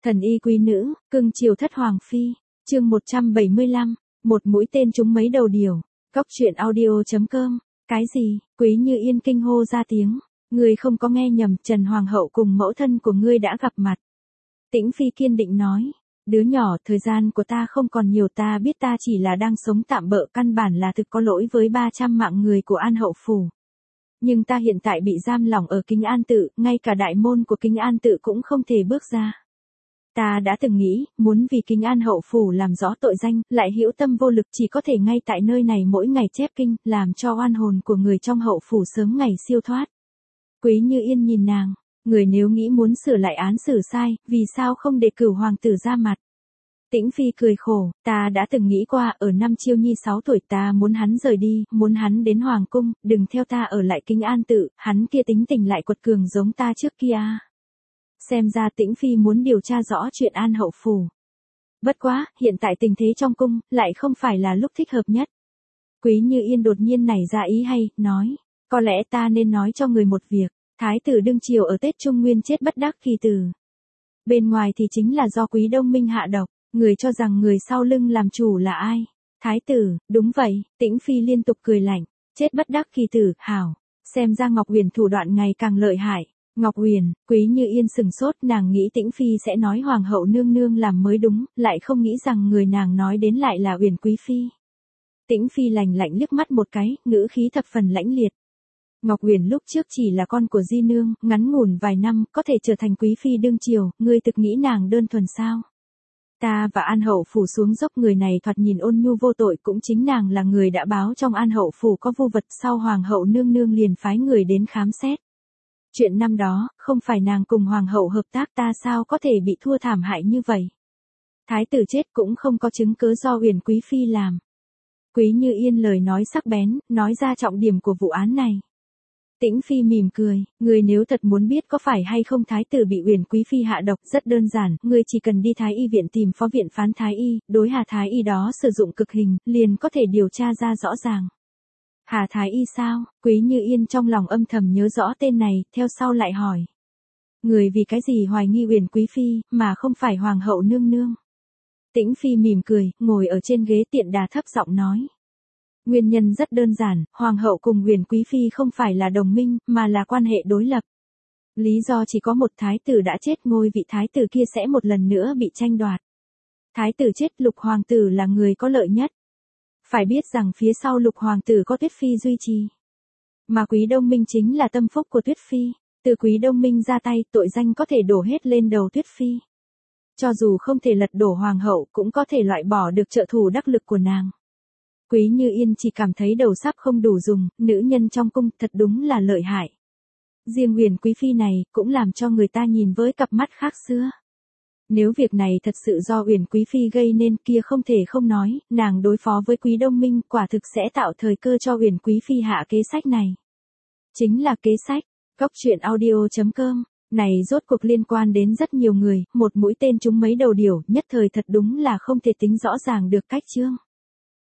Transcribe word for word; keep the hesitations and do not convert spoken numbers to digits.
Thần y quý nữ, cưng chiều thất hoàng phi, chương một trăm bảy mươi lăm, một mũi tên trúng mấy đầu điều, góc truyện audio.com, cái gì, Quý Như Yên kinh hô ra tiếng, ngươi không có nghe nhầm, Trần Hoàng hậu cùng mẫu thân của ngươi đã gặp mặt. Tĩnh Phi kiên định nói, đứa nhỏ, thời gian của ta không còn nhiều, ta biết ta chỉ là đang sống tạm bợ, căn bản là thực có lỗi với ba trăm mạng người của An Hậu Phủ. Nhưng ta hiện tại bị giam lỏng ở Kính An Tự, ngay cả đại môn của Kính An Tự cũng không thể bước ra. Ta đã từng nghĩ, muốn vì Kính An Hậu Phủ làm rõ tội danh, lại hữu tâm vô lực, chỉ có thể ngay tại nơi này mỗi ngày chép kinh, làm cho oan hồn của người trong hậu phủ sớm ngày siêu thoát. Quý Như Yên nhìn nàng, người nếu nghĩ muốn sửa lại án xử sai, vì sao không để cửu hoàng tử ra mặt? Tĩnh Phi cười khổ, ta đã từng nghĩ qua, ở năm Chiêu Nhi sáu tuổi ta muốn hắn rời đi, muốn hắn đến hoàng cung, đừng theo ta ở lại Kính An Tự, hắn kia tính tình lại quật cường giống ta trước kia. Xem ra Tĩnh Phi muốn điều tra rõ chuyện An Hậu Phủ. Bất quá, hiện tại tình thế trong cung, lại không phải là lúc thích hợp nhất. Quý Như Yên đột nhiên nảy ra ý hay, nói, có lẽ ta nên nói cho người một việc, Thái tử đương triều ở Tết Trung Nguyên chết bất đắc kỳ tử. Bên ngoài thì chính là do Quý Đông Minh hạ độc, người cho rằng người sau lưng làm chủ là ai? Thái tử, đúng vậy, Tĩnh Phi liên tục cười lạnh, chết bất đắc kỳ tử, hảo, xem ra Ngọc Huyền thủ đoạn ngày càng lợi hại. Ngọc Huyền, Quý Như Yên sừng sốt, nàng nghĩ Tĩnh Phi sẽ nói hoàng hậu nương nương làm mới đúng, lại không nghĩ rằng người nàng nói đến lại là Uyển Quý Phi. Tĩnh Phi lạnh lạnh liếc mắt một cái, ngữ khí thập phần lãnh liệt. Ngọc Huyền lúc trước chỉ là con của Di Nương, ngắn ngủn vài năm, có thể trở thành Quý Phi đương triều, ngươi thực nghĩ nàng đơn thuần sao? Ta và An Hậu Phủ xuống dốc, người này thoạt nhìn ôn nhu vô tội, cũng chính nàng là người đã báo trong An Hậu Phủ có vu vật, sau hoàng hậu nương nương liền phái người đến khám xét. Chuyện năm đó, không phải nàng cùng hoàng hậu hợp tác, ta sao có thể bị thua thảm hại như vậy? Thái tử chết cũng không có chứng cứ do Uyển Quý Phi làm. Quý Như Yên lời nói sắc bén, nói ra trọng điểm của vụ án này. Tĩnh Phi mỉm cười, người nếu thật muốn biết có phải hay không Thái tử bị Uyển Quý Phi hạ độc, rất đơn giản, người chỉ cần đi Thái y viện tìm phó viện phán Thái y, đối Hà Thái y đó sử dụng cực hình, liền có thể điều tra ra rõ ràng. Hà Thái y sao? Quý Như Yên trong lòng âm thầm nhớ rõ tên này, theo sau lại hỏi. Người vì cái gì hoài nghi Uyển Quý Phi, mà không phải hoàng hậu nương nương? Tĩnh Phi mỉm cười, ngồi ở trên ghế tiện đà thấp giọng nói. Nguyên nhân rất đơn giản, hoàng hậu cùng Uyển Quý Phi không phải là đồng minh, mà là quan hệ đối lập. Lý do chỉ có một, thái tử đã chết, ngôi vị thái tử kia sẽ một lần nữa bị tranh đoạt. Thái tử chết, lục hoàng tử là người có lợi nhất. Phải biết rằng phía sau lục hoàng tử có Tuyết Phi duy trì. Mà Quý Đông Minh chính là tâm phúc của Tuyết Phi, từ Quý Đông Minh ra tay, tội danh có thể đổ hết lên đầu Tuyết Phi. Cho dù không thể lật đổ hoàng hậu, cũng có thể loại bỏ được trợ thủ đắc lực của nàng. Quý Như Yên chỉ cảm thấy đầu sắp không đủ dùng, nữ nhân trong cung thật đúng là lợi hại. Riêng Uyển Quý Phi này, cũng làm cho người ta nhìn với cặp mắt khác xưa. Nếu việc này thật sự do Uyển Quý Phi gây nên, kia không thể không nói, nàng đối phó với Quý Đông Minh quả thực sẽ tạo thời cơ cho Uyển Quý Phi hạ kế sách này. Chính là kế sách, góc truyện audio.com, này rốt cuộc liên quan đến rất nhiều người, một mũi tên trúng mấy đầu điều, nhất thời thật đúng là không thể tính rõ ràng được cách chương.